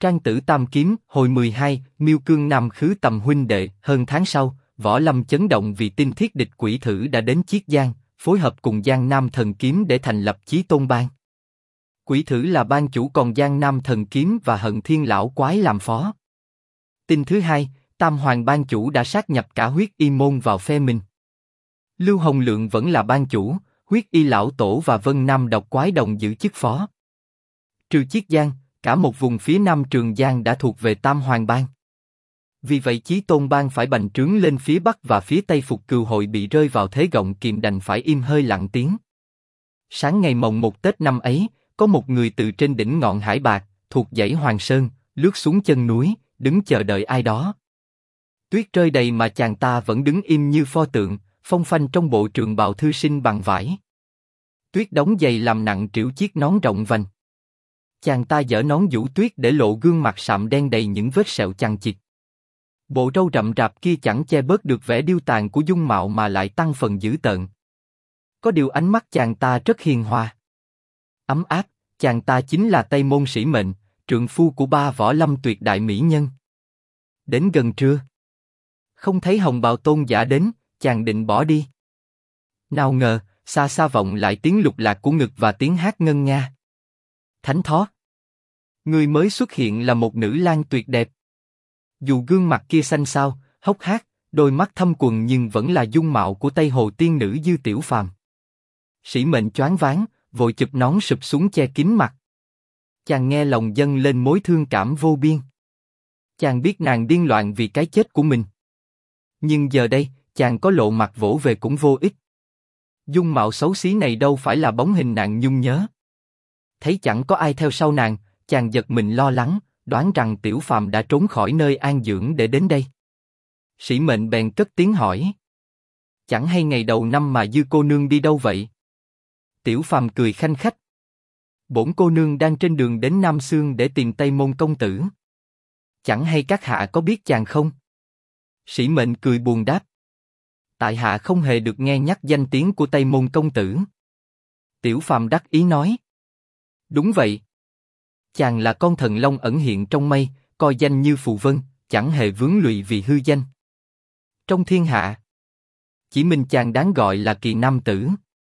Trang Tử Tam Kiếm, hồi 12, Miêu Cương Nam khứ tầm huynh đệ. Hơn tháng sau, Võ Lâm chấn động vì tin thiết địch Quỷ Thử đã đến Chiết Giang, phối hợp cùng Giang Nam Thần Kiếm để thành lập Chí Tôn Bang. Quỷ Thử là bang chủ, còn Giang Nam Thần Kiếm và Hận Thiên Lão Quái làm phó. Tin thứ hai, Tam Hoàng bang chủ đã sát nhập cả Huyết Y môn vào phe mình. Lưu Hồng Lượng vẫn là bang chủ, Huyết Y Lão Tổ và Vân Nam Độc Quái đồng giữ chức phó. Trừ Chiết Giang, cả một vùng phía Nam Trường Giang đã thuộc về Tam Hoàng bang. Vì vậy Chí Tôn bang phải bành trướng lên phía Bắc và phía Tây. Phục Cừu hội bị rơi vào thế gọng kìm đành phải im hơi lặng tiếng. Sáng ngày mồng 1 Tết năm ấy, có một người từ trên đỉnh ngọn Hải Bạc, thuộc dãy Hoàng Sơn, lướt xuống chân núi, đứng chờ đợi ai đó. Tuyết rơi đầy mà chàng ta vẫn đứng im như pho tượng, phong phanh trong bộ trường bào thư sinh bằng vải. Tuyết đóng dày làm nặng trĩu chiếc nón rộng vành. Chàng ta giở nón vũ tuyết để lộ gương mặt sạm đen đầy những vết sẹo chằng chịt. Bộ râu rậm rạp kia chẳng che bớt được vẻ điêu tàn của dung mạo mà lại tăng phần dữ tợn. Có điều ánh mắt chàng ta rất hiền hòa, ấm áp. Chàng ta chính là Tây Môn Sĩ Mệnh, trượng phu của ba võ lâm tuyệt đại mỹ nhân. Đến gần trưa, không thấy Hồng Bào Tôn giả đến, chàng định bỏ đi. Nào ngờ, xa xa vọng lại tiếng lục lạc của ngực và tiếng hát ngân nga. Thánh thót, người mới xuất hiện là một nữ lang tuyệt đẹp. Dù gương mặt kia xanh xao, hốc hác, đôi mắt thâm quầng nhưng vẫn là dung mạo của Tây Hồ tiên nữ Dư Tiểu Phàm. Sĩ Mệnh choáng váng, vội chụp nón sụp xuống che kín mặt. Chàng nghe lòng dâng lên mối thương cảm vô biên. Chàng biết nàng điên loạn vì cái chết của mình. Nhưng giờ đây, chàng có lộ mặt vỗ về cũng vô ích. Dung mạo xấu xí này đâu phải là bóng hình nàng nhung nhớ. Thấy chẳng có ai theo sau nàng, chàng giật mình lo lắng, đoán rằng Tiểu Phàm đã trốn khỏi nơi an dưỡng để đến đây. Sĩ Mệnh bèn cất tiếng hỏi: chẳng hay ngày đầu năm mà Dư cô nương đi đâu vậy? Tiểu Phàm cười khanh khách: bổn cô nương đang trên đường đến Nam Xương để tìm Tây Môn công tử. Chẳng hay các hạ có biết chàng không? Sĩ Mệnh cười buồn đáp: tại hạ không hề được nghe nhắc danh tiếng của Tây Môn công tử. Tiểu Phàm đắc ý nói: đúng vậy. Chàng là con thần long ẩn hiện trong mây, coi danh như phù vân, chẳng hề vướng lụy vì hư danh. Trong thiên hạ, chỉ mình chàng đáng gọi là kỳ nam tử.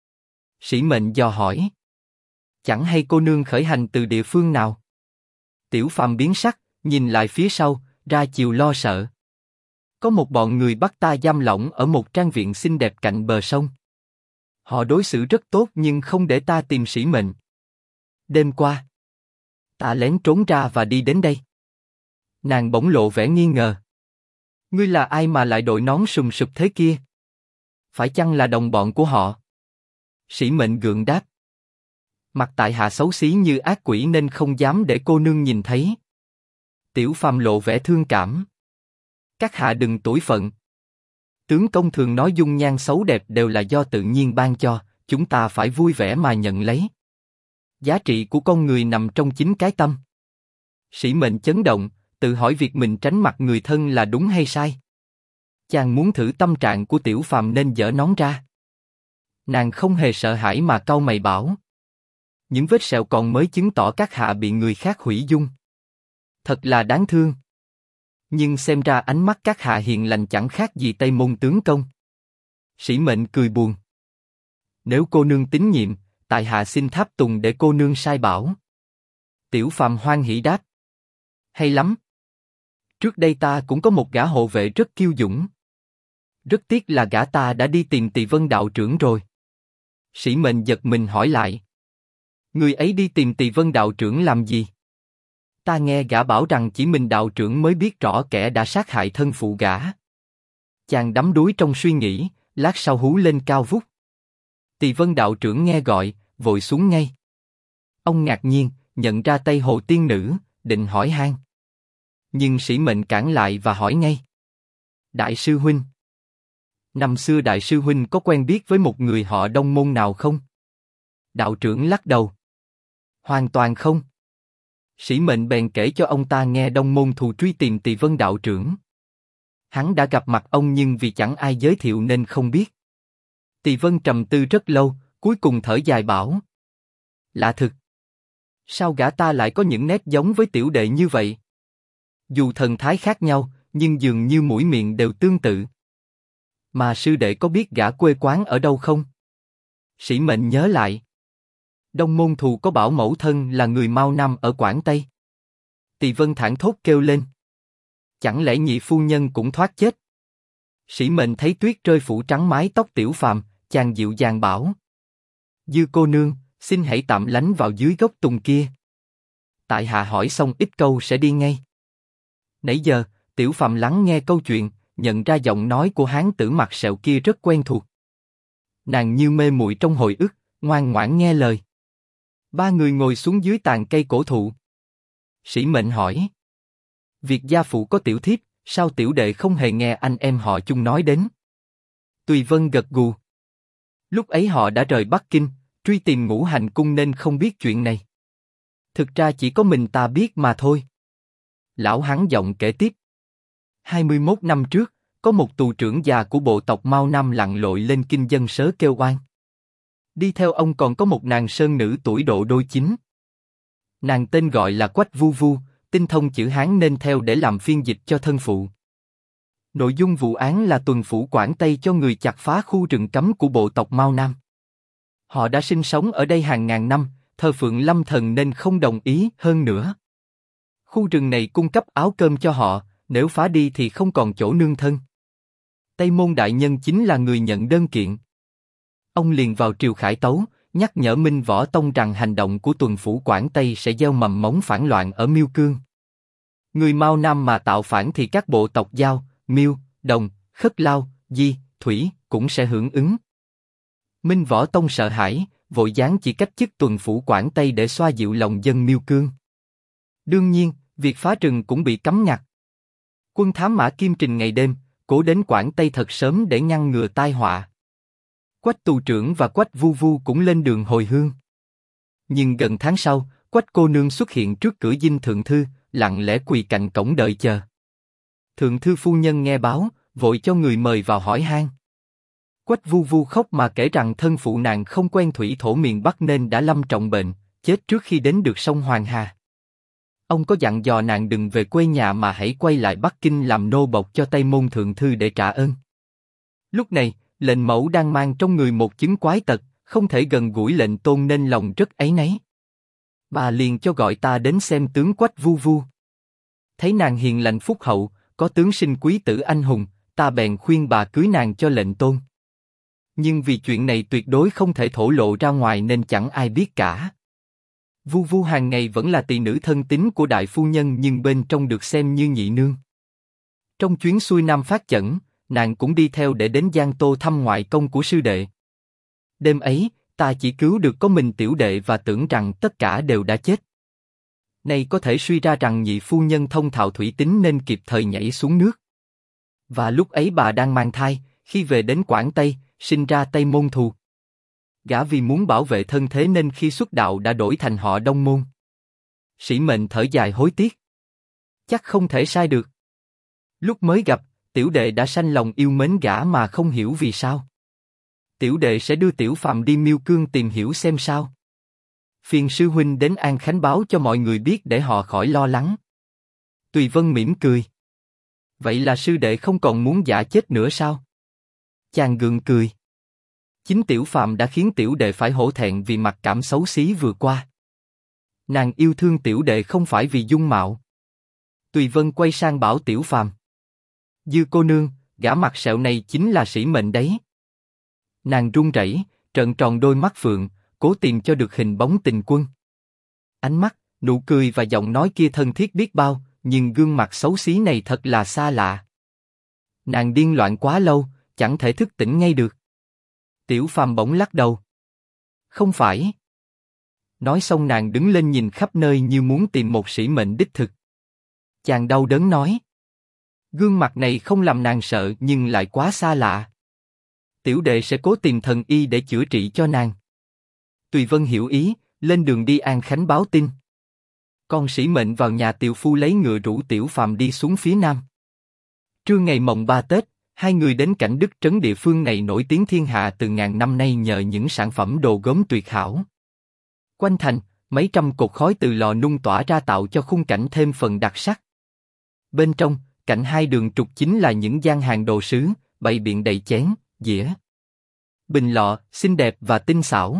Sĩ Mệnh dò hỏi: chẳng hay cô nương khởi hành từ địa phương nào? Tiểu Phàm biến sắc, nhìn lại phía sau, ra chiều lo sợ. Có một bọn người bắt ta giam lỏng ở một trang viện xinh đẹp cạnh bờ sông. Họ đối xử rất tốt nhưng không để ta tìm Sĩ Mệnh. Đêm qua, ta lén trốn ra và đi đến đây. Nàng bỗng lộ vẻ nghi ngờ: ngươi là ai mà lại đội nón sùm sụp thế kia? Phải chăng là đồng bọn của họ? Sĩ Mệnh gượng đáp: mặt tại hạ xấu xí như ác quỷ nên không dám để cô nương nhìn thấy. Tiểu Phàm lộ vẻ thương cảm: các hạ đừng tủi phận. Tướng công thường nói dung nhan xấu đẹp đều là do tự nhiên ban cho, chúng ta phải vui vẻ mà nhận lấy. Giá trị của con người nằm trong chính cái tâm. Sĩ Mệnh chấn động, tự hỏi việc mình tránh mặt người thân là đúng hay sai. Chàng muốn thử tâm trạng của Tiểu Phàm nên giở nón ra. Nàng không hề sợ hãi mà cau mày bảo: những vết sẹo còn mới chứng tỏ các hạ bị người khác hủy dung. Thật là đáng thương. Nhưng xem ra ánh mắt các hạ hiền lành chẳng khác gì Tây Môn tướng công. Sĩ Mệnh cười buồn: nếu cô nương tín nhiệm, tại hạ xin tháp tùng để cô nương sai bảo. Tiểu Phàm hoan hỉ đáp: hay lắm. Trước đây ta cũng có một gã hộ vệ rất kiêu dũng. Rất tiếc là gã ta đã đi tìm Tỳ Vân đạo trưởng rồi. Sĩ Mệnh giật mình hỏi lại: người ấy đi tìm Tỳ Vân đạo trưởng làm gì? Ta nghe gã bảo rằng chỉ mình đạo trưởng mới biết rõ kẻ đã sát hại thân phụ gã. Chàng đắm đuối trong suy nghĩ, lát sau hú lên cao vút. Tỳ Vân đạo trưởng nghe gọi, vội xuống ngay. Ông ngạc nhiên, nhận ra Tây Hồ tiên nữ, định hỏi han. Nhưng Sĩ Mệnh cản lại và hỏi ngay: đại sư huynh, năm xưa đại sư huynh có quen biết với một người họ Đông môn nào không? Đạo trưởng lắc đầu: hoàn toàn không. Sĩ Mệnh bèn kể cho ông ta nghe Đông môn thù truy tìm Tỳ Vân đạo trưởng. Hắn đã gặp mặt ông nhưng vì chẳng ai giới thiệu nên không biết. Tỳ Vân trầm tư rất lâu, cuối cùng thở dài bảo: lạ thực. Sao gã ta lại có những nét giống với tiểu đệ như vậy? Dù thần thái khác nhau, nhưng dường như mũi miệng đều tương tự. Mà sư đệ có biết gã quê quán ở đâu không? Sĩ Mệnh nhớ lại. Đông Môn Thù có bảo mẫu thân là người Mao Nam ở Quảng Tây. Tỳ Vân thảng thốt kêu lên. Chẳng lẽ nhị phu nhân cũng thoát chết? Sĩ Mệnh thấy tuyết rơi phủ trắng mái tóc Tiểu Phàm, chàng dịu dàng bảo. Dư cô nương, xin hãy tạm lánh vào dưới gốc tùng kia. Tại hạ hỏi xong ít câu sẽ đi ngay. Nãy giờ, Tiểu Phàm lắng nghe câu chuyện, nhận ra giọng nói của hán tử mặt sẹo kia rất quen thuộc. Nàng như mê muội trong hồi ức, ngoan ngoãn nghe lời. Ba người ngồi xuống dưới tàn cây cổ thụ. Sĩ Mệnh hỏi. Việc gia phụ có tiểu thiếp, sao tiểu đệ không hề nghe anh em họ chung nói đến? Tùy Vân gật gù. Lúc ấy họ đã rời Bắc Kinh, truy tìm Ngũ Hành Cung nên không biết chuyện này. Thực ra chỉ có mình ta biết mà thôi. Lão hắn giọng kể tiếp. 21 năm trước, có một tù trưởng già của bộ tộc Mao Nam lặn lội lên kinh dân sớ kêu oan. Đi theo ông còn có một nàng sơn nữ tuổi độ đôi chín. Nàng tên gọi là Quách Vu Vu, tinh thông chữ Hán nên theo để làm phiên dịch cho thân phụ. Nội dung vụ án là tuần phủ Quảng Tây cho người chặt phá khu rừng cấm của bộ tộc Mao Nam. Họ đã sinh sống ở đây hàng ngàn năm, thờ phượng lâm thần nên không đồng ý hơn nữa. Khu rừng này cung cấp áo cơm cho họ, nếu phá đi thì không còn chỗ nương thân. Tây Môn đại nhân chính là người nhận đơn kiện. Ông liền vào triều khải tấu, nhắc nhở Minh Võ Tông rằng hành động của tuần phủ Quảng Tây sẽ gieo mầm mống phản loạn ở Miêu Cương. Người Mao Nam mà tạo phản thì các bộ tộc Giao, Miêu, Đồng, Khất Lao, Di, Thủy cũng sẽ hưởng ứng. Minh Võ Tông sợ hãi, vội giáng chỉ cách chức tuần phủ Quảng Tây để xoa dịu lòng dân Miêu Cương. Đương nhiên, việc phá rừng cũng bị cấm ngặt. Quân thám mã Kim Trình ngày đêm, cố đến Quảng Tây thật sớm để ngăn ngừa tai họa. Quách tù trưởng và Quách Vu Vu cũng lên đường hồi hương. Nhưng gần tháng sau, Quách cô nương xuất hiện trước cửa dinh thượng thư, lặng lẽ quỳ cạnh cổng đợi chờ. Thượng thư phu nhân nghe báo, vội cho người mời vào hỏi han. Quách Vu Vu khóc mà kể rằng thân phụ nàng không quen thủy thổ miền Bắc nên đã lâm trọng bệnh, chết trước khi đến được sông Hoàng Hà. Ông có dặn dò nàng đừng về quê nhà mà hãy quay lại Bắc Kinh làm nô bộc cho Tây Môn thượng thư để trả ơn. Lúc này, lệnh mẫu đang mang trong người một chứng quái tật, không thể gần gũi lệnh tôn nên lòng rất áy náy. Bà liền cho gọi ta đến xem tướng Quách Vu Vu. Thấy nàng hiền lành phúc hậu, có tướng sinh quý tử anh hùng, ta bèn khuyên bà cưới nàng cho lệnh tôn. Nhưng vì chuyện này tuyệt đối không thể thổ lộ ra ngoài nên chẳng ai biết cả. Vu Vu hàng ngày vẫn là tỳ nữ thân tín của đại phu nhân nhưng bên trong được xem như nhị nương. Trong chuyến xuôi nam phát chẩn, nàng cũng đi theo để đến Giang Tô thăm ngoại công của sư đệ. Đêm ấy, ta chỉ cứu được có mình tiểu đệ và tưởng rằng tất cả đều đã chết. Nay có thể suy ra rằng nhị phu nhân thông thạo thủy tính nên kịp thời nhảy xuống nước. Và lúc ấy bà đang mang thai, khi về đến Quảng Tây, sinh ra Tây Môn Thù. Gã vì muốn bảo vệ thân thế nên khi xuất đạo đã đổi thành họ Đông Môn. Sĩ Mệnh thở dài hối tiếc. Chắc không thể sai được. Lúc mới gặp, tiểu đệ đã sanh lòng yêu mến gã mà không hiểu vì sao. Tiểu đệ sẽ đưa Tiểu Phàm đi Miêu Cương tìm hiểu xem sao. Phiền sư huynh đến An Khánh báo cho mọi người biết để họ khỏi lo lắng. Tùy Vân mỉm cười. Vậy là sư đệ không còn muốn giả chết nữa sao? Chàng gượng cười. Chính Tiểu Phàm đã khiến tiểu đệ phải hổ thẹn vì mặc cảm xấu xí vừa qua. Nàng yêu thương tiểu đệ không phải vì dung mạo. Tùy Vân quay sang bảo Tiểu Phàm. Dư cô nương, gã mặt sẹo này chính là Sĩ Mệnh đấy. Nàng run rẩy, trợn tròn đôi mắt phượng, cố tìm cho được hình bóng tình quân. Ánh mắt, nụ cười và giọng nói kia thân thiết biết bao, nhưng gương mặt xấu xí này thật là xa lạ. Nàng điên loạn quá lâu, chẳng thể thức tỉnh ngay được. Tiểu Phàm bỗng lắc đầu. Không phải. Nói xong nàng đứng lên nhìn khắp nơi như muốn tìm một Sĩ Mệnh đích thực. Chàng đau đớn nói. Gương mặt này không làm nàng sợ nhưng lại quá xa lạ. Tiểu đệ sẽ cố tìm thần y để chữa trị cho nàng. Tùy Vân hiểu ý, lên đường đi An Khánh báo tin. Con Sĩ Mệnh vào nhà tiều phu lấy ngựa rủ Tiểu Phàm đi xuống phía nam. Trưa ngày mồng 3 Tết, hai người đến Cảnh Đức trấn địa phương này nổi tiếng thiên hạ từ ngàn năm nay nhờ những sản phẩm đồ gốm tuyệt hảo. Quanh thành, mấy trăm cột khói từ lò nung tỏa ra tạo cho khung cảnh thêm phần đặc sắc. Bên trong, cạnh hai đường trục chính là những gian hàng đồ sứ, bày biện đầy chén, dĩa, bình lọ, xinh đẹp và tinh xảo.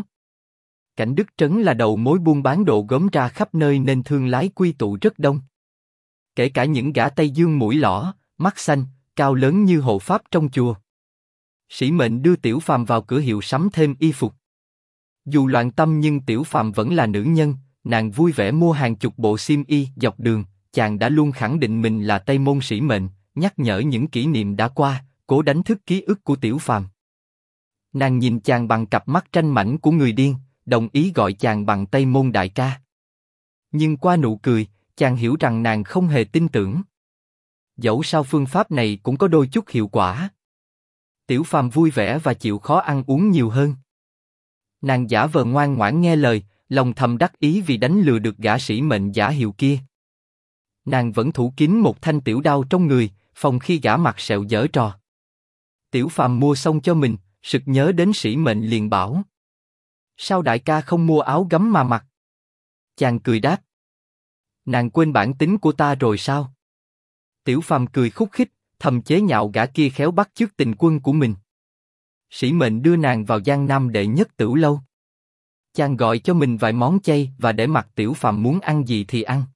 Cảnh Đức Trấn là đầu mối buôn bán đồ gốm ra khắp nơi nên thương lái quy tụ rất đông. Kể cả những gã Tây Dương mũi lõ, mắt xanh, cao lớn như hộ pháp trong chùa. Sĩ Mệnh đưa Tiểu Phàm vào cửa hiệu sắm thêm y phục. Dù loạn tâm nhưng Tiểu Phàm vẫn là nữ nhân, nàng vui vẻ mua hàng chục bộ xiêm y. Dọc đường, chàng đã luôn khẳng định mình là Tây Môn Sĩ Mệnh, nhắc nhở những kỷ niệm đã qua, cố đánh thức ký ức của Tiểu Phàm. Nàng nhìn chàng bằng cặp mắt tranh mảnh của người điên, đồng ý gọi chàng bằng Tây Môn đại ca. Nhưng qua nụ cười, chàng hiểu rằng nàng không hề tin tưởng. Dẫu sao phương pháp này cũng có đôi chút hiệu quả. Tiểu Phàm vui vẻ và chịu khó ăn uống nhiều hơn. Nàng giả vờ ngoan ngoãn nghe lời, lòng thầm đắc ý vì đánh lừa được gã Sĩ Mệnh giả hiệu kia. Nàng vẫn thủ kín một thanh tiểu đao trong người, phòng khi gã mặt sẹo giở trò. Tiểu Phàm mua xong cho mình, sực nhớ đến Sĩ Mệnh liền bảo: sao đại ca không mua áo gấm mà mặc? Chàng cười đáp: nàng quên bản tính của ta rồi sao? Tiểu Phàm cười khúc khích, thầm chế nhạo gã kia khéo bắt chước tình quân của mình. Sĩ Mệnh đưa nàng vào Giang Nam đệ nhất tửu lâu. Chàng gọi cho mình vài món chay và để mặc Tiểu Phàm muốn ăn gì thì ăn.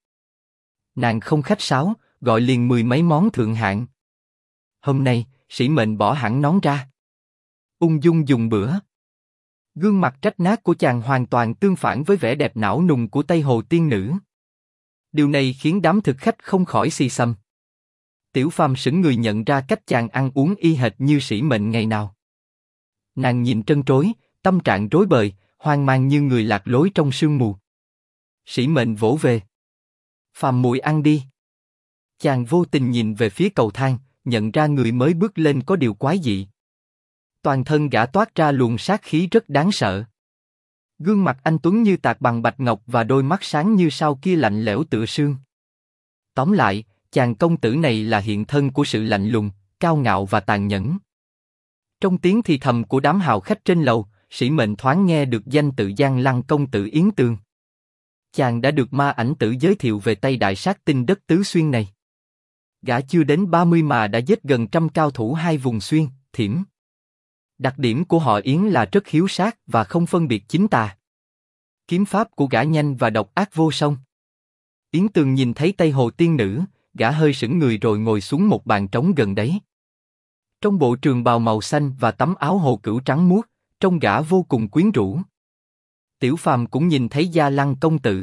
Nàng không khách sáo, gọi liền 10 mấy món thượng hạng. Hôm nay, Sĩ Mệnh bỏ hẳn nón ra, ung dung dùng bữa. Gương mặt trách nát của chàng hoàn toàn tương phản với vẻ đẹp não nùng của Tây Hồ tiên nữ. Điều này khiến đám thực khách không khỏi xì xầm. Tiểu Phàm sững người nhận ra cách chàng ăn uống y hệt như Sĩ Mệnh ngày nào. Nàng nhìn trân trối, tâm trạng rối bời, hoang mang như người lạc lối trong sương mù. Sĩ Mệnh vỗ về: Phàm muội ăn đi. Chàng vô tình nhìn về phía cầu thang, nhận ra người mới bước lên có điều quái dị. Toàn thân gã toát ra luồng sát khí rất đáng sợ. Gương mặt anh tuấn như tạc bằng bạch ngọc và đôi mắt sáng như sao kia lạnh lẽo tựa sương. Tóm lại, chàng công tử này là hiện thân của sự lạnh lùng, cao ngạo và tàn nhẫn. Trong tiếng thì thầm của đám hào khách trên lầu, Sĩ Mệnh thoáng nghe được danh tự Giang Lăng công tử Yến Tường. Chàng đã được ma ảnh tử giới thiệu về Tây Đại sát tinh đất Tứ Xuyên này. Gã chưa đến 30 mà đã giết gần 100 cao thủ hai vùng xuyên, thiểm. Đặc điểm của họ Yến là rất hiếu sát và không phân biệt chính tà. Kiếm pháp của gã nhanh và độc ác vô song. Yến Tường nhìn thấy Tây Hồ tiên nữ, gã hơi sững người rồi ngồi xuống một bàn trống gần đấy. Trong bộ trường bào màu xanh và tấm áo hồ cửu trắng muốt, trông gã vô cùng quyến rũ. Tiểu Phàm cũng nhìn thấy Gia Lăng công tử.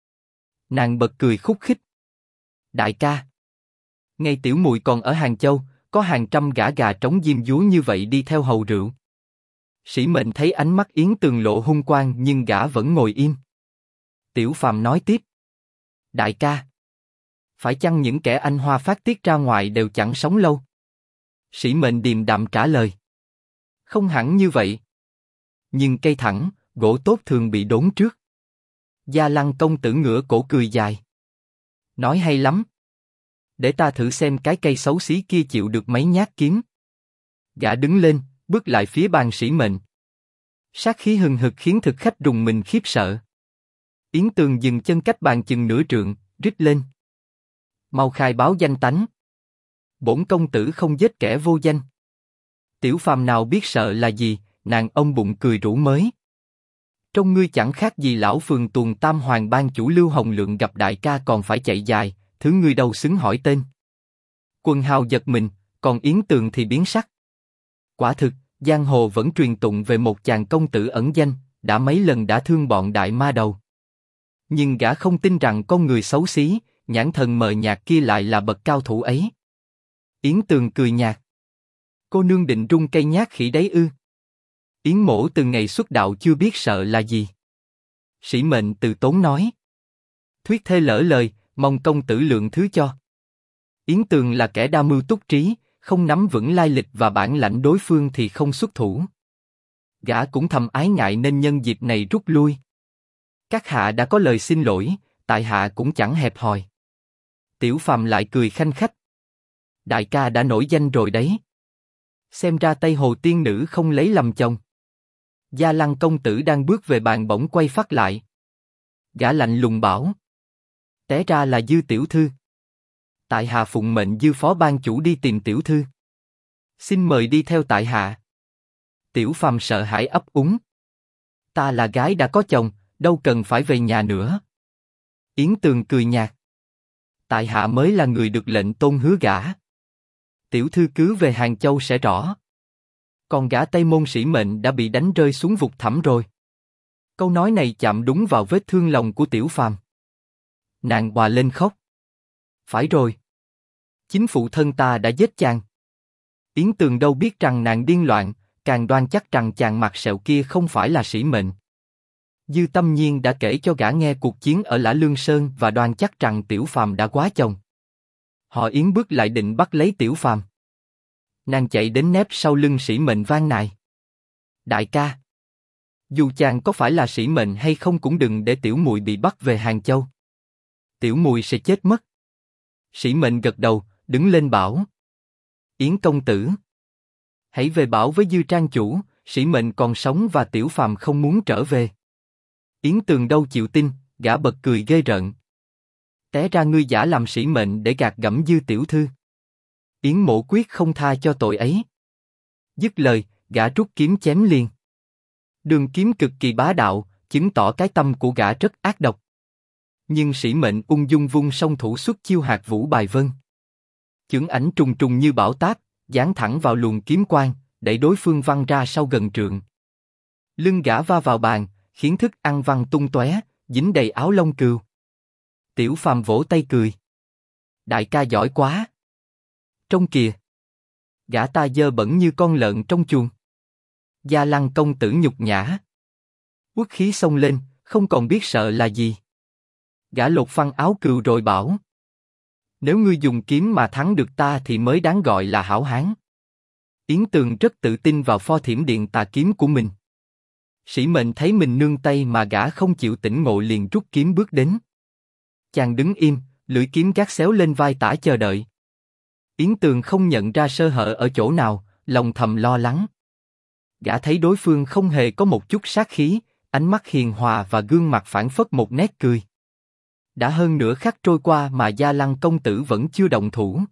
Nàng bật cười khúc khích: đại ca, ngày tiểu muội còn ở Hàng Châu, có hàng trăm gã gà trống diêm dúa như vậy đi theo hầu rượu. Sĩ Mệnh thấy ánh mắt Yến Tường lộ hung quang nhưng gã vẫn ngồi im. Tiểu Phàm nói tiếp: đại ca, phải chăng những kẻ anh hoa phát tiết ra ngoài đều chẳng sống lâu? Sĩ Mệnh điềm đạm trả lời: không hẳn như vậy. Nhưng cây thẳng, gỗ tốt thường bị đốn trước. Gia Lăng công tử ngửa cổ cười dài: nói hay lắm. Để ta thử xem cái cây xấu xí kia chịu được mấy nhát kiếm. Gã đứng lên, bước lại phía bàn Sĩ Mệnh. Sát khí hừng hực khiến thực khách rùng mình khiếp sợ. Yến Tường dừng chân cách bàn chừng nửa trượng, rít lên: mau khai báo danh tánh. Bổn công tử không giết kẻ vô danh. Tiểu Phàm nào biết sợ là gì, nàng ôm bụng cười rủ mới: trong ngươi chẳng khác gì lão phường tuần tam hoàng ban chủ Lưu Hồng Lượng gặp đại ca còn phải chạy dài, thứ ngươi đâu xứng hỏi tên. Quần hào giật mình, còn Yến Tường thì biến sắc. Quả thực, giang hồ vẫn truyền tụng về một chàng công tử ẩn danh, đã mấy lần đã thương bọn đại ma đầu. Nhưng gã không tin rằng con người xấu xí, nhãn thần mờ nhạt kia lại là bậc cao thủ ấy. Yến Tường cười nhạt: cô nương định rung cây nhát khỉ đấy ư? Yến mỗ từ ngày xuất đạo chưa biết sợ là gì. Sĩ Mệnh từ tốn nói: thuyết thê lỡ lời, mong công tử lượng thứ cho. Yến Tường là kẻ đa mưu túc trí, không nắm vững lai lịch và bản lãnh đối phương thì không xuất thủ. Gã cũng thầm ái ngại nên nhân dịp này rút lui. Các hạ đã có lời xin lỗi, tại hạ cũng chẳng hẹp hòi. Tiểu Phàm lại cười khanh khách: đại ca đã nổi danh rồi đấy. Xem ra Tây Hồ tiên nữ không lấy lầm chồng. Gia Lăng công tử đang bước về bàn bỗng quay phát lại. Gã lạnh lùng bảo: té ra là Dư tiểu thư. Tại hạ phụng mệnh dư phó ban chủ đi tìm tiểu thư. Xin mời đi theo tại hạ. Tiểu Phàm sợ hãi ấp úng. Ta là gái đã có chồng, đâu cần phải về nhà nữa. Yến Tường cười nhạt. Tại hạ mới là người được lệnh tôn hứa gả. Tiểu thư cứ về Hàng Châu sẽ rõ. Còn gã Tây Môn Sĩ Mệnh đã bị đánh rơi xuống vực thẳm rồi. Câu nói này chạm đúng vào vết thương lòng của Tiểu Phàm. Nàng òa lên khóc. Phải rồi. Chính phụ thân ta đã giết chàng. Yến Tường đâu biết rằng nàng điên loạn, càng đoan chắc rằng chàng mặc sẹo kia không phải là Sĩ Mệnh. Dư Tâm Nhiên đã kể cho gã nghe cuộc chiến ở Lã Lương Sơn và đoan chắc rằng Tiểu Phàm đã quá chồng. Họ Yến bước lại định bắt lấy Tiểu Phàm. Nàng chạy đến nép sau lưng Sĩ Mệnh van nài. Đại ca, dù chàng có phải là Sĩ Mệnh hay không cũng đừng để tiểu muội bị bắt về Hàng Châu. Tiểu muội sẽ chết mất. Sĩ Mệnh gật đầu, đứng lên bảo. Yến công tử, hãy về bảo với Dư trang chủ, Sĩ Mệnh còn sống và Tiểu Phàm không muốn trở về. Yến Tường đâu chịu tin, gã bật cười ghê rợn. Té ra ngươi giả làm Sĩ Mệnh để gạt gẫm Dư tiểu thư. Yến Mộ quyết không tha cho tội ấy. Dứt lời, gã rút kiếm chém liền. Đường kiếm cực kỳ bá đạo, chứng tỏ cái tâm của gã rất ác độc. Nhưng Sĩ Mệnh ung dung vung song thủ xuất chiêu hạt vũ bài vân. Chưởng ảnh trùng trùng như bão táp, giáng thẳng vào luồng kiếm quang, đẩy đối phương văng ra sau gần trượng. Lưng gã va vào bàn, khiến thức ăn văng tung tóe, dính đầy áo lông cừu. Tiểu Phàm vỗ tay cười. Đại ca giỏi quá. Trông kìa. Gã ta dơ bẩn như con lợn trong chuồng. Gia Lăng công tử nhục nhã. Uất khí xông lên, không còn biết sợ là gì. Gã lột phăng áo cừu rồi bảo. Nếu ngươi dùng kiếm mà thắng được ta thì mới đáng gọi là hảo hán. Yến Tường rất tự tin vào pho thiểm điện tà kiếm của mình. Sĩ Mệnh thấy mình nương tay mà gã không chịu tỉnh ngộ liền rút kiếm bước đến. Chàng đứng im, lưỡi kiếm gác xéo lên vai tả chờ đợi. Yến Tường không nhận ra sơ hở ở chỗ nào, lòng thầm lo lắng. Gã thấy đối phương không hề có một chút sát khí, ánh mắt hiền hòa và gương mặt phảng phất một nét cười. Đã hơn nửa khắc trôi qua mà Gia Lăng công tử vẫn chưa động thủ.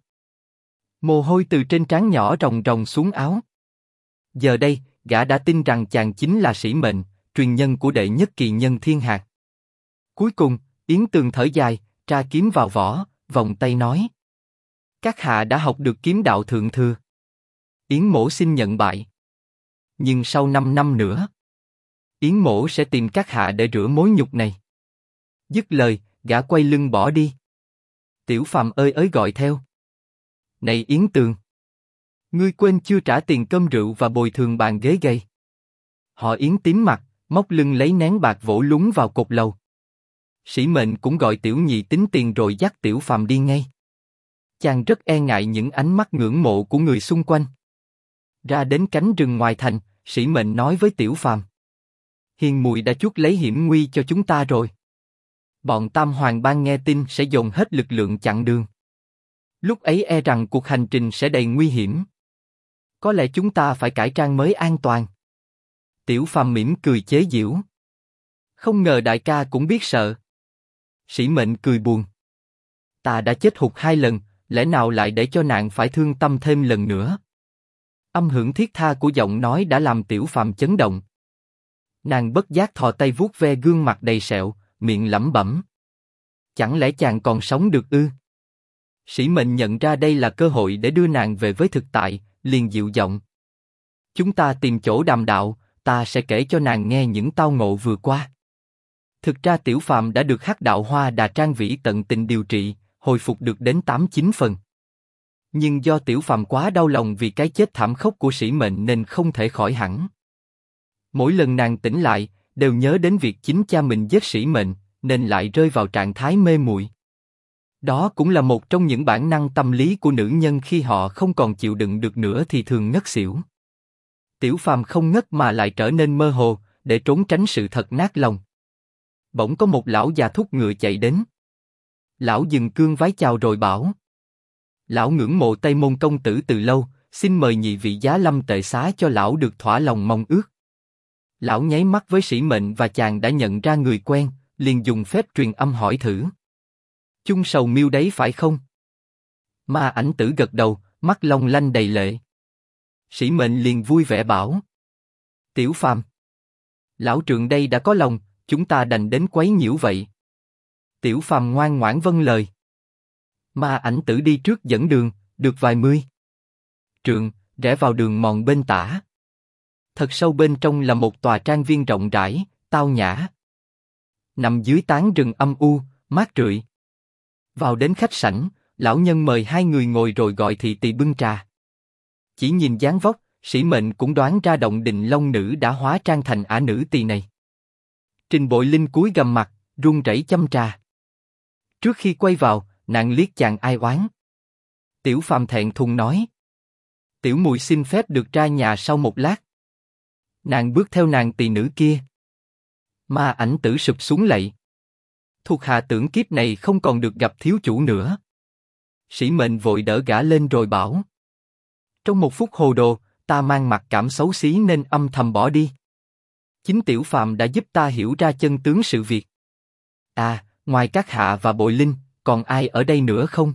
Mồ hôi từ trên trán nhỏ ròng ròng xuống áo. Giờ đây, gã đã tin rằng chàng chính là Sĩ Mệnh, truyền nhân của đệ nhất kỳ nhân thiên hạt. Cuối cùng, Yến Tường thở dài, tra kiếm vào vỏ, vòng tay nói. Các hạ đã học được kiếm đạo thượng thừa. Yến Mỗ xin nhận bại. Nhưng sau 5 năm nữa, Yến Mỗ sẽ tìm các hạ để rửa mối nhục này. Dứt lời, gã quay lưng bỏ đi. Tiểu Phàm ơi ới gọi theo. Này Yến Tường, ngươi quên chưa trả tiền cơm rượu và bồi thường bàn ghế gầy. Họ Yến tím mặt, móc lưng lấy nén bạc vỗ lúng vào cột lầu. Sĩ Mệnh cũng gọi Tiểu Nhị tính tiền rồi dắt Tiểu Phàm đi ngay. Chàng rất e ngại những ánh mắt ngưỡng mộ của người xung quanh. Ra đến cánh rừng ngoài thành, Sĩ Mệnh nói với Tiểu Phàm. Hiền muội đã chuốc lấy hiểm nguy cho chúng ta rồi. Bọn Tam Hoàng Bang nghe tin sẽ dồn hết lực lượng chặn đường. Lúc ấy e rằng cuộc hành trình sẽ đầy nguy hiểm. Có lẽ chúng ta phải cải trang mới an toàn. Tiểu Phàm mỉm cười chế giễu. Không ngờ đại ca cũng biết sợ. Sĩ Mệnh cười buồn. Ta đã chết hụt 2 lần, lẽ nào lại để cho nàng phải thương tâm thêm lần nữa? Âm hưởng thiết tha của giọng nói đã làm Tiểu Phàm chấn động. Nàng bất giác thò tay vuốt ve gương mặt đầy sẹo, miệng lẩm bẩm. Chẳng lẽ chàng còn sống được ư? Sĩ Mệnh nhận ra đây là cơ hội để đưa nàng về với thực tại, liền dịu giọng. Chúng ta tìm chỗ đàm đạo, ta sẽ kể cho nàng nghe những tao ngộ vừa qua. Thực ra Tiểu Phàm đã được Hắc Đạo Hoa Đà Trang Vĩ tận tình điều trị, hồi phục được đến 8-9 phần. Nhưng do Tiểu Phàm quá đau lòng vì cái chết thảm khốc của Sĩ Mệnh nên không thể khỏi hẳn. Mỗi lần nàng tỉnh lại, đều nhớ đến việc chính cha mình giết Sĩ Mệnh, nên lại rơi vào trạng thái mê muội. Đó cũng là một trong những bản năng tâm lý của nữ nhân khi họ không còn chịu đựng được nữa thì thường ngất xỉu. Tiểu Phàm không ngất mà lại trở nên mơ hồ, để trốn tránh sự thật nát lòng. Bỗng có một lão già thúc ngựa chạy đến. Lão dừng cương vái chào rồi bảo. Lão ngưỡng mộ Tây Môn công tử từ lâu, xin mời nhị vị giá lâm tệ xá cho lão được thỏa lòng mong ước. Lão nháy mắt với Sĩ Mệnh và chàng đã nhận ra người quen, liền dùng phép truyền âm hỏi thử. Chung sầu miêu đấy phải không? Ma Ảnh Tử gật đầu, mắt long lanh đầy lệ. Sĩ Mệnh liền vui vẻ bảo: Tiểu Phàm, lão trượng đây đã có lòng, chúng ta đành đến quấy nhiễu vậy. Tiểu Phàm ngoan ngoãn vâng lời. Ma Ảnh Tử đi trước dẫn đường, được vài mươi trượng, rẽ vào đường mòn bên tả. Thật sâu bên trong là một tòa trang viên rộng rãi, tao nhã. Nằm dưới tán rừng âm u, mát rượi. Vào đến khách sảnh, lão nhân mời hai người ngồi rồi gọi thị tỳ bưng trà. Chỉ nhìn dáng vóc, Sĩ Mệnh cũng đoán ra Động Định Long Nữ đã hóa trang thành ả nữ tỳ này. Trình Bội Linh cúi gằm mặt, run rẩy chăm trà. Trước khi quay vào, nàng liếc chàng ai oán. Tiểu Phàm thẹn thùng nói: Tiểu muội xin phép được ra nhà sau một lát. Nàng bước theo nàng tỳ nữ kia. Ma Ảnh Tử sụp xuống lạy. Thuộc hạ tưởng kiếp này không còn được gặp thiếu chủ nữa. Sĩ Mệnh vội đỡ gã lên rồi bảo: Trong một phút hồ đồ, ta mang mặc cảm xấu xí nên âm thầm bỏ đi. Chính Tiểu Phàm đã giúp ta hiểu ra chân tướng sự việc. À, ngoài các hạ và Bội Linh, còn ai ở đây nữa không?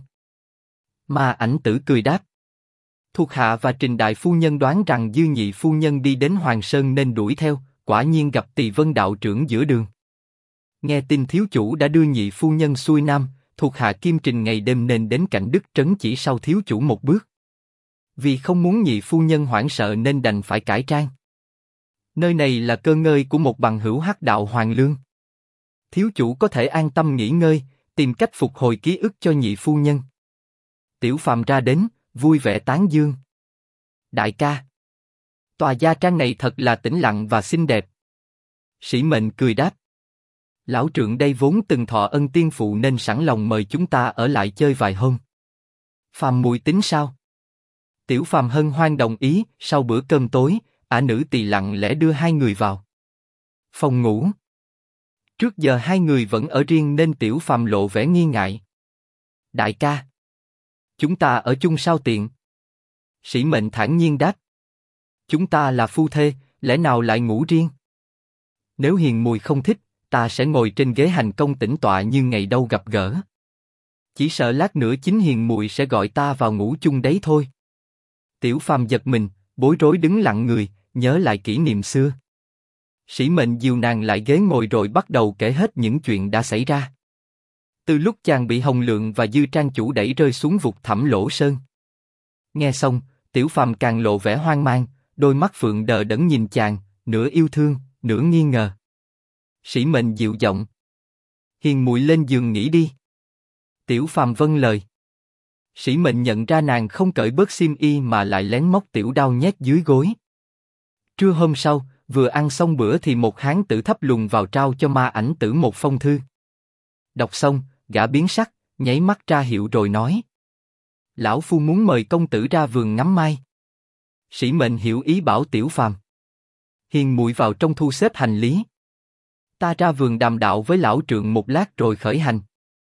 Ma Ảnh Tử cười đáp: Thuộc hạ và Trình đại phu nhân đoán rằng Dư nhị phu nhân đi đến Hoàng Sơn nên đuổi theo, quả nhiên gặp Tỳ Vân đạo trưởng giữa đường. Nghe tin thiếu chủ đã đưa nhị phu nhân xuôi nam, thuộc hạ Kim Trình ngày đêm nên đến cạnh Đức Trấn chỉ sau thiếu chủ một bước. Vì không muốn nhị phu nhân hoảng sợ nên đành phải cải trang. Nơi này là cơ ngơi của một bằng hữu Hắc đạo Hoàng Lương. Thiếu chủ có thể an tâm nghỉ ngơi, tìm cách phục hồi ký ức cho nhị phu nhân. Tiểu Phàm ra đến, vui vẻ tán dương: Đại ca, tòa gia trang này thật là tĩnh lặng và xinh đẹp. Sĩ Mệnh cười đáp: Lão trượng đây vốn từng thọ ân tiên phụ nên sẵn lòng mời chúng ta ở lại chơi vài hôm. Phàm muội tính sao? Tiểu Phàm hân hoan đồng ý. Sau bữa cơm tối, ả nữ tỳ lặng lẽ đưa hai người vào phòng ngủ. Trước giờ hai người vẫn ở riêng nên Tiểu Phàm lộ vẻ nghi ngại. Đại ca, chúng ta ở chung sao tiện? Sĩ Mệnh thản nhiên đáp: Chúng ta là phu thê, lẽ nào lại ngủ riêng? Nếu hiền muội không thích, ta sẽ ngồi trên ghế hành công tĩnh tọa như ngày đâu gặp gỡ. Chỉ sợ lát nữa chính hiền muội sẽ gọi ta vào ngủ chung đấy thôi. Tiểu Phàm giật mình, bối rối đứng lặng người, nhớ lại kỷ niệm xưa. Sĩ Mệnh dìu nàng lại ghế ngồi rồi bắt đầu kể hết những chuyện đã xảy ra. Từ lúc chàng bị Hồng Lượng và Dư trang chủ đẩy rơi xuống vực Thẳm Lỗ Sơn. Nghe xong, Tiểu Phàm càng lộ vẻ hoang mang, đôi mắt phượng đờ đẫn nhìn chàng, nửa yêu thương, nửa nghi ngờ. Sĩ Mệnh dịu giọng: Hiền muội lên giường nghỉ đi. Tiểu Phàm vâng lời. Sĩ Mệnh nhận ra nàng không cởi bớt xiêm y mà lại lén móc tiểu đao nhét dưới gối. Trưa hôm sau, vừa ăn xong bữa thì một hán tử thấp lùn vào trao cho Ma Ảnh Tử một phong thư. Đọc xong, gã biến sắc, nháy mắt ra hiệu rồi nói: Lão phu muốn mời công tử ra vườn ngắm mai. Sĩ Mệnh hiểu ý bảo Tiểu Phàm: Hiền muội vào trong thu xếp hành lý. Ta ra vườn đàm đạo với lão trượng một lát rồi khởi hành.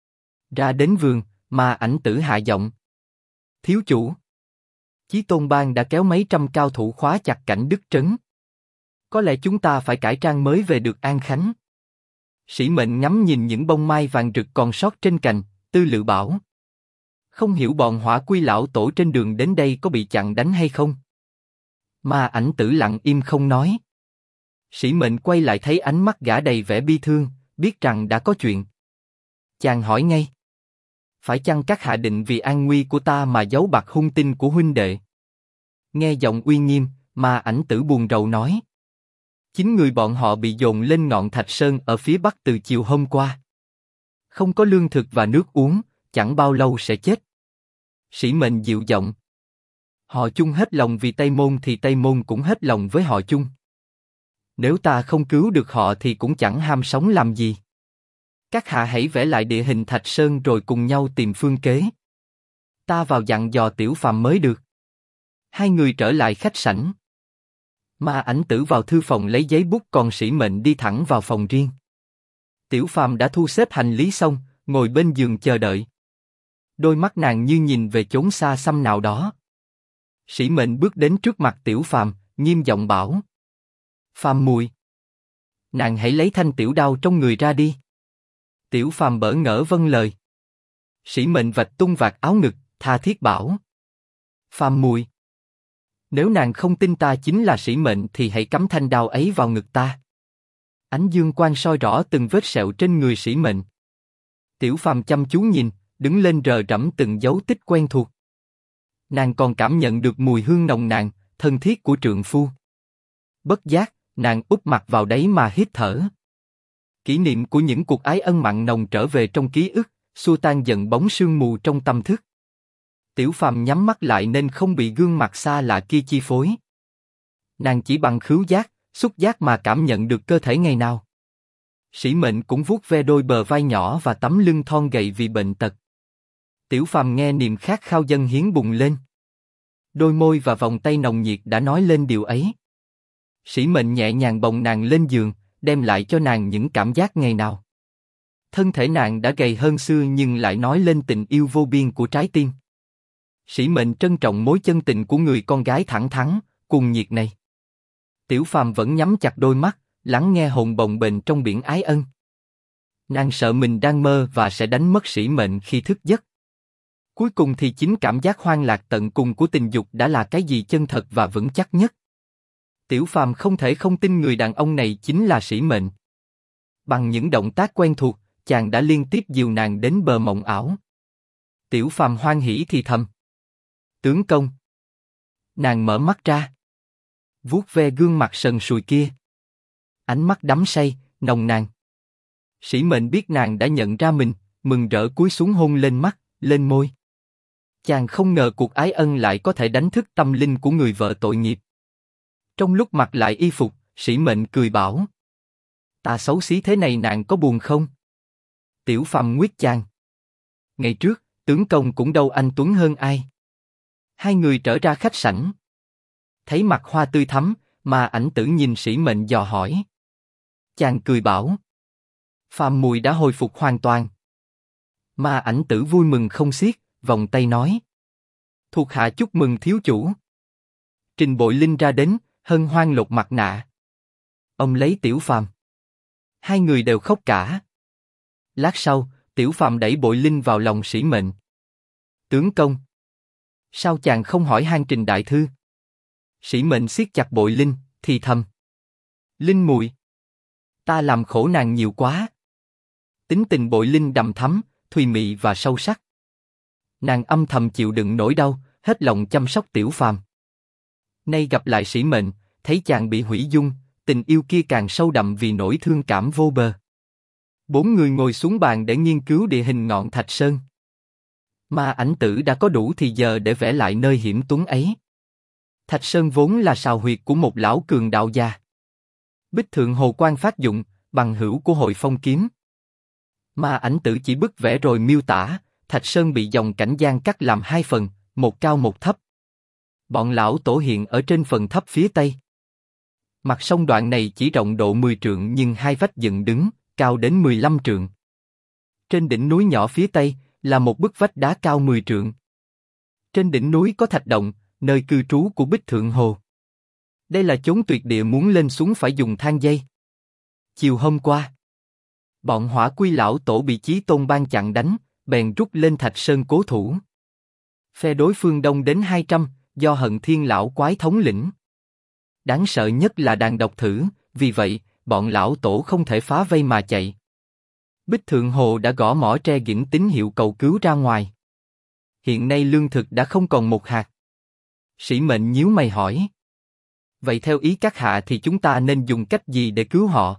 Ra đến vườn, Ma Ảnh Tử hạ giọng: Thiếu chủ, Chí Tôn Bang đã kéo mấy trăm cao thủ khóa chặt cảnh Đức Trấn. Có lẽ chúng ta phải cải trang mới về được An Khánh. Sĩ Mệnh ngắm nhìn những bông mai vàng rực còn sót trên cành, tư lự bảo: Không hiểu bọn Hỏa Quy lão tổ trên đường đến đây có bị chặn đánh hay không? Ma Ảnh Tử lặng im không nói. Sĩ Mệnh quay lại thấy ánh mắt gã đầy vẻ bi thương, biết rằng đã có chuyện. Chàng hỏi ngay: Phải chăng các hạ định vì an nguy của ta mà giấu bạc hung tin của huynh đệ? Nghe giọng uy nghiêm, Ma Ảnh Tử buồn rầu nói: Chính người bọn họ bị dồn lên ngọn Thạch Sơn ở phía bắc từ chiều hôm qua. Không có lương thực và nước uống, chẳng bao lâu sẽ chết. Sĩ Mệnh dịu giọng: Họ Chung hết lòng vì Tây Môn thì Tây Môn cũng hết lòng với họ Chung. Nếu ta không cứu được họ thì cũng chẳng ham sống làm gì. Các hạ hãy vẽ lại địa hình Thạch Sơn rồi cùng nhau tìm phương kế. Ta vào dặn dò Tiểu Phàm mới được. Hai người trở lại khách sảnh. Ma Ảnh Tử vào thư phòng lấy giấy bút, còn Sĩ Mệnh đi thẳng vào phòng riêng. Tiểu Phàm đã thu xếp hành lý xong, ngồi bên giường chờ đợi. Đôi mắt nàng như nhìn về chốn xa xăm nào đó. Sĩ Mệnh bước đến trước mặt Tiểu Phàm, nghiêm giọng bảo: Phàm muội, nàng hãy lấy thanh tiểu đao trong người ra đi. Tiểu Phàm bỡ ngỡ vâng lời. Sĩ Mệnh vạch tung vạt áo ngực, tha thiết bảo. Phàm Mùi, nếu nàng không tin ta chính là sĩ mệnh thì hãy cắm thanh đao ấy vào ngực ta. Ánh dương quang soi rõ từng vết sẹo trên người sĩ mệnh. Tiểu Phàm chăm chú nhìn, đứng lên rờ rẫm từng dấu tích quen thuộc. Nàng còn cảm nhận được mùi hương nồng nàn, thân thiết của trượng phu. Bất giác, nàng úp mặt vào đấy mà hít thở. Kỷ niệm của những cuộc ái ân mặn nồng trở về trong ký ức, xua tan dần bóng sương mù trong tâm thức. Tiểu Phàm nhắm mắt lại nên không bị gương mặt xa lạ kia chi phối. Nàng chỉ bằng khứu giác, xúc giác mà cảm nhận được cơ thể ngày nào. Sĩ Mệnh cũng vuốt ve đôi bờ vai nhỏ và tấm lưng thon gầy vì bệnh tật. Tiểu Phàm nghe niềm khát khao dâng hiến bùng lên. Đôi môi và vòng tay nồng nhiệt đã nói lên điều ấy. Sĩ Mệnh nhẹ nhàng bồng nàng lên giường, đem lại cho nàng những cảm giác ngày nào. Thân thể nàng đã gầy hơn xưa nhưng lại nói lên tình yêu vô biên của trái tim. Sĩ Mệnh trân trọng mối chân tình của người con gái thẳng thắn, cuồng nhiệt này. Tiểu Phàm vẫn nhắm chặt đôi mắt, lắng nghe hồn bồng bềnh trong biển ái ân. Nàng sợ mình đang mơ và sẽ đánh mất Sĩ Mệnh khi thức giấc. Cuối cùng thì chính cảm giác hoang lạc tận cùng của tình dục đã là cái gì chân thật và vững chắc nhất. Tiểu Phàm không thể không tin người đàn ông này chính là Sĩ Mệnh. Bằng những động tác quen thuộc, chàng đã liên tiếp dìu nàng đến bờ mộng ảo. Tiểu Phàm hoan hỉ thì thầm. Tướng công. Nàng mở mắt ra. Vuốt ve gương mặt sần sùi kia. Ánh mắt đắm say, nồng nàn. Sĩ Mệnh biết nàng đã nhận ra mình, mừng rỡ cúi xuống hôn lên mắt, lên môi. Chàng không ngờ cuộc ái ân lại có thể đánh thức tâm linh của người vợ tội nghiệp. Trong lúc mặc lại y phục, Sĩ Mệnh cười bảo. Ta xấu xí thế này nàng có buồn không? Tiểu Phàm nguyết chàng. Ngày trước, tướng công cũng đâu anh tuấn hơn ai. Hai người trở ra khách sảnh. Thấy mặt hoa tươi thắm, mà Ảnh Tử nhìn Sĩ Mệnh dò hỏi. Chàng cười bảo. Phàm Mùi đã hồi phục hoàn toàn. Mà Ảnh Tử vui mừng không xiết, vòng tay nói. Thuộc hạ chúc mừng thiếu chủ. Trình Bội Linh ra đến, hân hoan lột mặt nạ. Ông lấy Tiểu Phàm. Hai người đều khóc cả. Lát sau, Tiểu Phàm đẩy Bội Linh vào lòng Sĩ Mệnh. Tướng công. Sao chàng không hỏi han Trình đại thư? Sĩ Mệnh siết chặt Bội Linh, thì thầm. Linh muội, ta làm khổ nàng nhiều quá. Tính tình Bội Linh đằm thắm, thùy mị và sâu sắc. Nàng âm thầm chịu đựng nỗi đau, hết lòng chăm sóc Tiểu Phàm. Nay gặp lại Sĩ Mệnh, thấy chàng bị hủy dung, tình yêu kia càng sâu đậm vì nỗi thương cảm vô bờ. Bốn người ngồi xuống bàn để nghiên cứu địa hình ngọn Thạch Sơn. Mà Ảnh Tử đã có đủ thì giờ để vẽ lại nơi hiểm tuấn ấy. Thạch Sơn vốn là sào huyệt của một lão cường đạo gia. Bích Thượng Hồ Quang phát dụng, bằng hữu của Hội Phong Kiếm. Mà Ảnh Tử chỉ bức vẽ rồi miêu tả, Thạch Sơn bị dòng Cảnh Giang cắt làm hai phần, một cao một thấp. Bọn lão tổ hiện ở trên phần thấp phía tây. Mặt sông đoạn này chỉ rộng độ 10 trượng nhưng hai vách dựng đứng, cao đến 15 trượng. Trên đỉnh núi nhỏ phía tây là một bức vách đá cao 10 trượng. Trên đỉnh núi có thạch động, nơi cư trú của Bích Thượng Hồ. Đây là chốn tuyệt địa, muốn lên xuống phải dùng thang dây. Chiều hôm qua, bọn Hỏa Quy lão tổ bị Chí Tôn Bang chặn đánh, bèn rút lên Thạch Sơn cố thủ. Phe đối phương đông đến 200, do Hận Thiên lão quái thống lĩnh. Đáng sợ nhất là đàn độc thử, vì vậy bọn lão tổ không thể phá vây mà chạy. Bích Thượng Hồ đã gõ mõ tre gửi tín hiệu cầu cứu ra ngoài. Hiện nay lương thực đã không còn một hạt. Sĩ Mệnh nhíu mày hỏi. Vậy theo ý các hạ thì chúng ta nên dùng cách gì để cứu họ?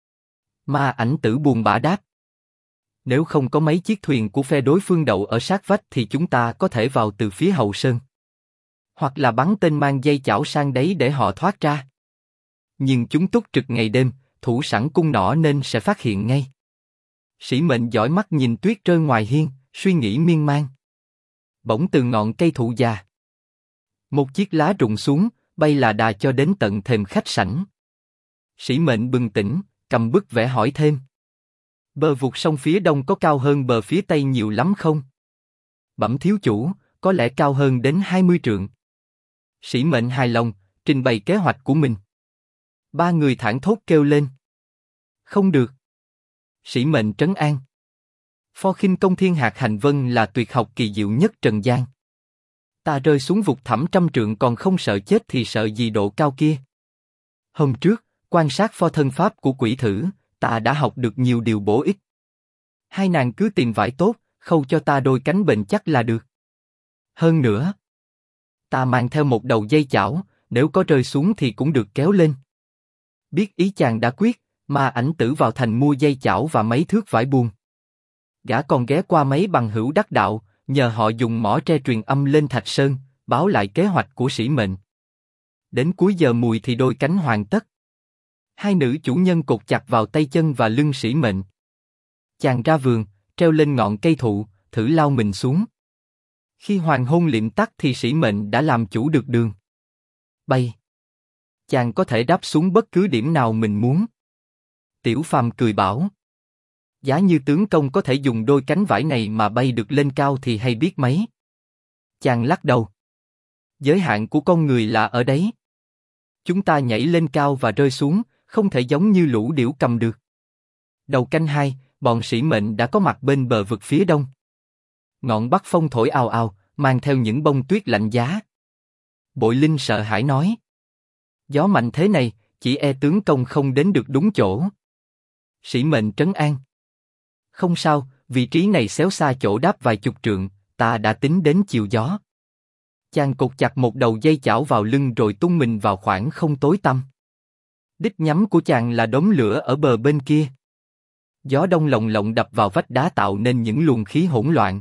Mà Ảnh Tử buồn bã đáp. Nếu không có mấy chiếc thuyền của phe đối phương đậu ở sát vách thì chúng ta có thể vào từ phía hậu sơn. Hoặc là bắn tên mang dây chảo sang đấy để họ thoát ra. Nhưng chúng túc trực ngày đêm, thủ sẵn cung nỏ nên sẽ phát hiện ngay. Sĩ Mệnh dõi mắt nhìn tuyết rơi ngoài hiên, suy nghĩ miên man. Bỗng từ ngọn cây thụ già, một chiếc lá rụng xuống, bay là đà cho đến tận thềm khách sảnh. Sĩ Mệnh bừng tỉnh, cầm bức vẽ hỏi thêm. Bờ vụt sông phía đông có cao hơn bờ phía tây nhiều lắm không? Bẩm thiếu chủ, có lẽ cao hơn đến 20 trượng. Sĩ Mệnh hài lòng, trình bày kế hoạch của mình. Ba người thảng thốt kêu lên. Không được. Sĩ Mệnh trấn an. Phò khinh công thiên hạt hành vân là tuyệt học kỳ diệu nhất trần gian. Ta rơi xuống vực thẳm trăm trượng còn không sợ chết thì sợ gì độ cao kia. Hôm trước, quan sát pho thân pháp của quỷ thử, ta đã học được nhiều điều bổ ích. Hai nàng cứ tìm vải tốt, khâu cho ta đôi cánh bền chắc là được. Hơn nữa, ta mang theo một đầu dây chảo, nếu có rơi xuống thì cũng được kéo lên. Biết ý chàng đã quyết, mà ảnh tử vào thành mua dây chảo và mấy thước vải buông. Gã còn ghé qua mấy bằng hữu đắc đạo, nhờ họ dùng mỏ tre truyền âm lên Thạch Sơn, báo lại kế hoạch của Sĩ Mệnh. Đến cuối giờ mùi thì đôi cánh hoàn tất. Hai nữ chủ nhân cột chặt vào tay chân và lưng Sĩ Mệnh. Chàng ra vườn, treo lên ngọn cây thụ, thử lao mình xuống. Khi hoàng hôn liệm tắt thì Sĩ Mệnh đã làm chủ được đường bay. Chàng có thể đáp xuống bất cứ điểm nào mình muốn. Tiểu Phàm cười bảo: giá như tướng công có thể dùng đôi cánh vải này mà bay được lên cao thì hay biết mấy. Chàng lắc đầu: giới hạn của con người là ở đấy. Chúng ta nhảy lên cao và rơi xuống, không thể giống như lũ điểu cầm được. Đầu canh 2, bọn Sĩ Mệnh đã có mặt bên bờ vực phía đông. Ngọn bắc phong thổi ào ào, mang theo những bông tuyết lạnh giá. Bội Linh sợ hãi nói: gió mạnh thế này, chỉ e tướng công không đến được đúng chỗ. Sĩ Mệnh trấn an: không sao, vị trí này xéo xa chỗ đáp vài chục trượng, ta đã tính đến chiều gió. Chàng cột chặt một đầu dây chảo vào lưng rồi tung mình vào khoảng không tối tăm. Đích nhắm của chàng là đống lửa ở bờ bên kia. Gió đông lồng lộng đập vào vách đá tạo nên những luồng khí hỗn loạn.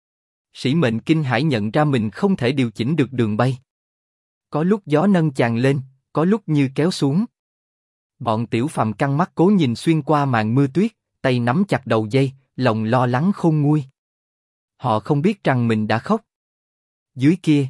Sĩ Mệnh kinh hãi nhận ra mình không thể điều chỉnh được đường bay. Có lúc gió nâng chàng lên, có lúc như kéo xuống. Bọn Tiểu Phàm căng mắt cố nhìn xuyên qua màn mưa tuyết, tay nắm chặt đầu dây, lòng lo lắng khôn nguôi. Họ không biết rằng mình đã khóc. Dưới kia,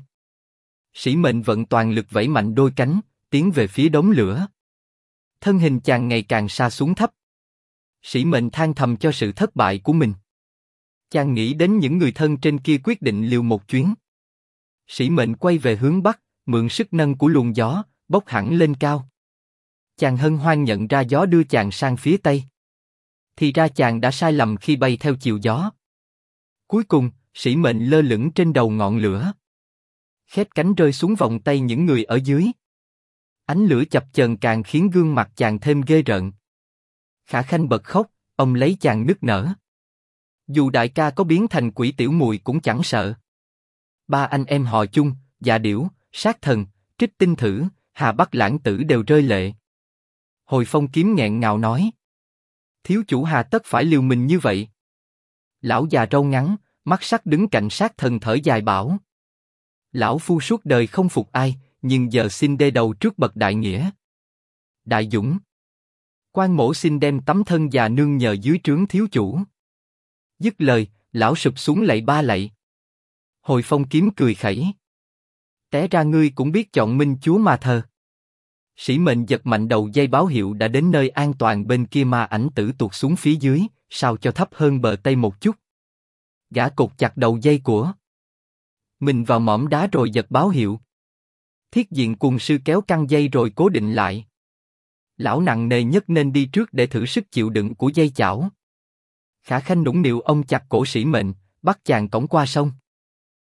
Sĩ Mệnh vận toàn lực vẫy mạnh đôi cánh, tiến về phía đống lửa. Thân hình chàng ngày càng sa xuống thấp. Sĩ Mệnh than thầm cho sự thất bại của mình. Chàng nghĩ đến những người thân trên kia quyết định liều một chuyến. Sĩ Mệnh quay về hướng bắc, mượn sức nâng của luồng gió, bốc hẳn lên cao. Chàng hân hoan nhận ra gió đưa chàng sang phía tây. Thì ra chàng đã sai lầm khi bay theo chiều gió. Cuối cùng, Sĩ Mệnh lơ lửng trên đầu ngọn lửa. Khép cánh rơi xuống vòng tay những người ở dưới. Ánh lửa chập chờn càng khiến gương mặt chàng thêm ghê rợn. Khả Khanh bật khóc, ông lấy chàng nức nở. Dù đại ca có biến thành quỷ tiểu mùi cũng chẳng sợ. Ba anh em họ chung, Dạ Điểu, Sát Thần, Trích Tinh Thử, Hà Bắc Lãng Tử đều rơi lệ. Hồi Phong Kiếm nghẹn ngào nói: thiếu chủ hà tất phải liều mình như vậy. Lão già râu ngắn, mắt sắc đứng cạnh Sát Thần thở dài bảo: lão phu suốt đời không phục ai, nhưng giờ xin đê đầu trước bậc đại nghĩa. Đại dũng. Quan mổ xin đem tấm thân già nương nhờ dưới trướng thiếu chủ. Dứt lời, lão sụp xuống lạy ba lạy. Hồi Phong Kiếm cười khẩy: té ra ngươi cũng biết chọn minh chúa mà thờ. Sĩ Mệnh giật mạnh đầu dây báo hiệu đã đến nơi an toàn bên kia mà ảnh tử tuột xuống phía dưới, sao cho thấp hơn bờ tây một chút. Gã cột chặt đầu dây của mình vào mỏm đá rồi giật báo hiệu. Thiết diện cuồng sư kéo căng dây rồi cố định lại. Lão nặng nề nhất nên đi trước để thử sức chịu đựng của dây chảo. Khả Khanh nũng nịu ông chặt cổ Sĩ Mệnh, bắt chàng cõng qua sông.